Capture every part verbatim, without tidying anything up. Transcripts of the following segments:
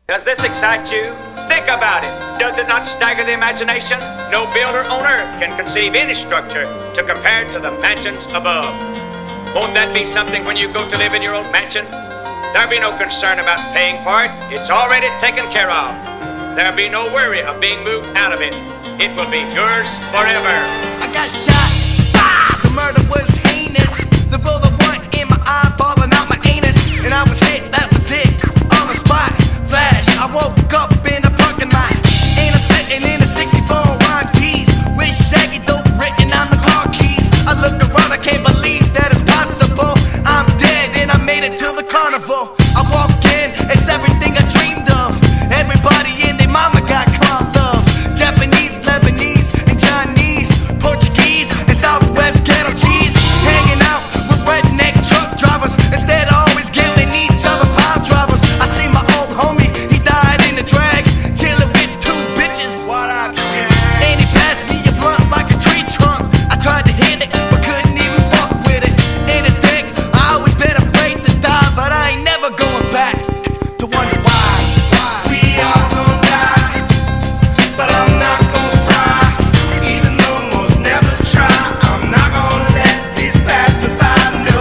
Does this excite you? Think about it. Does it not stagger the imagination? No builder on earth can conceive any structure to compare to the mansions above. Won't that be something when you go to live in your old mansion? There'll be no concern about paying for it. It's already taken care of. There'll be no worry of being moved out of it. It will be yours forever. I got shot. Ah, the murder was heinous. The bullet went in my eye, balling out my anus. And I was hit, that was it. On the spot, flash. I woke up in a parking lot. And I'm sitting in a sixty-four Ron G's with shaggy dope written on the car keys. I look around, I can't believe that it's possible. I'm dead and I made it to the carnival. I walk in, it's everything I dreamed of. Everybody and their mama got called love. Japanese, Lebanese, and Chinese, Portuguese, and Southwest ghetto cheese. Hanging out with redneck truck drivers instead of always giving each other pile drivers. I see my old homie, he died in the drag, chilling with two bitches. What up, shit? And he passed me a blunt like a tree trunk. I tried to hit it, but couldn't even fuck with it. In the dick, I always been afraid to die, but I ain't never going back to wonder why. We all gon' die, but I'm not gon' fry. Even though most never try, I'm not gon' let this pass me by. No,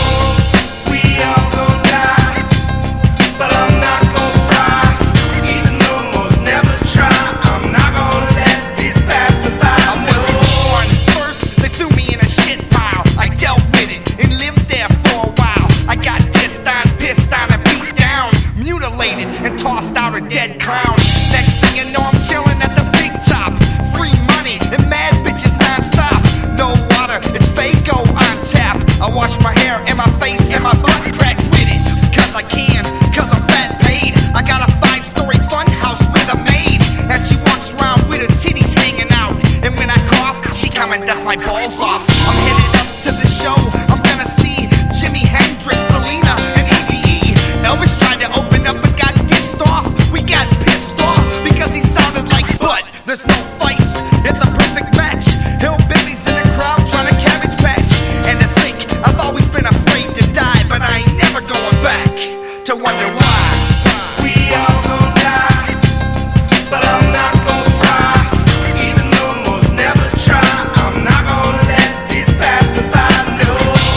we all gon' die, but I'm not gon' fry. Even though most never try, I'm not gon' let this pass me by. I wasn't born first, they threw me in a shit pile. I dealt with it and lived there for a while. I got dissed on, pissed on, and beat down, mutilated and tossed out a dead clown. Next thing you know, I'm chilling at the big top. Free money and mad bitches non-stop. No water, it's Faygo on tap. I wash my hair and my face and my blood crack with it. Cause I can, cause I'm fat paid. I got a five-story fun house with a maid. And she walks around with her titties hanging out. And when I cough, she come and dust my balls off. I'm headed up to the show. I'm gonna see Jimi Hendrix, Selena, and Eazy-E. Elvis tried to open up but got pissed off. We got pissed off because he sounded like butt. There's no fights, it's a perfect match. Hillbillies in the crowd trying to cabbage patch. And to think, I've always been afraid to die, but I ain't never going back to wonder why. We all gon' die, but I'm not gon' fry. Even though most never try, I'm not gon' let this pass me by. No,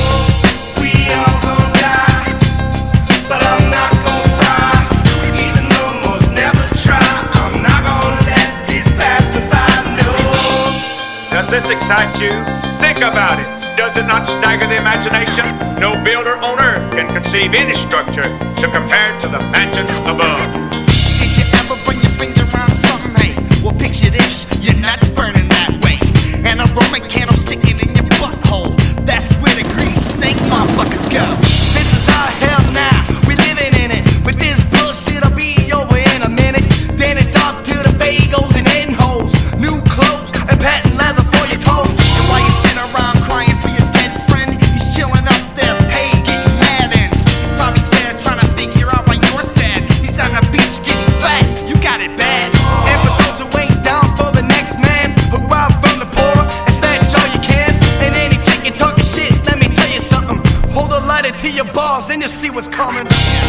we all gon' die, but I'm not gon' fry. Even though most never try, I'm not gon' let this pass me by. No. Does this excite you? Think about it. Does it not stagger the imagination? No builder on earth can conceive any structure to compare to the mansions above. Did you ever bring your finger around something? Hey, well picture this, your nuts burning that way. And a Roman candle sticking in your butthole. That's where the greedy snake motherfuckers go. This is our hell now, we living in it. But this bullshit will be over in a minute. Then it's off to the Fagos and end holes. New clothes and patent leather for your toes. And while you sit around crying for your dead friend, he's chilling up there, paid, getting mad ends. He's probably there trying to figure out why you're sad. He's on the beach getting fat, you got it bad. And for those who ain't down for the next man, who rob from the poor and snatch all you can, and any chicken talking shit, let me tell you something. Hold a lighter to your balls, then you'll see what's coming.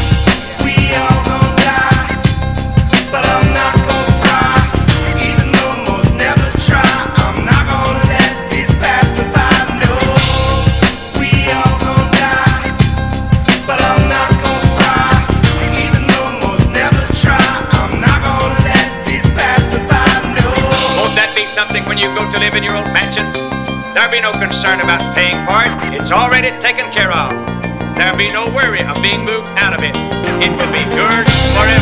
We all gon' die, but I'm not gon' fry. Even though most never try, I'm not gon' let this pass me by. No, we all gon' die, but I'm not gon' fry. Even though most never try, I'm not gon' let this pass me by. No. Won't that be something when you go to live in your old mansion? There'll be no concern about paying for it. It's already taken care of. There'll be no worry of being moved out of it. It will be yours forever.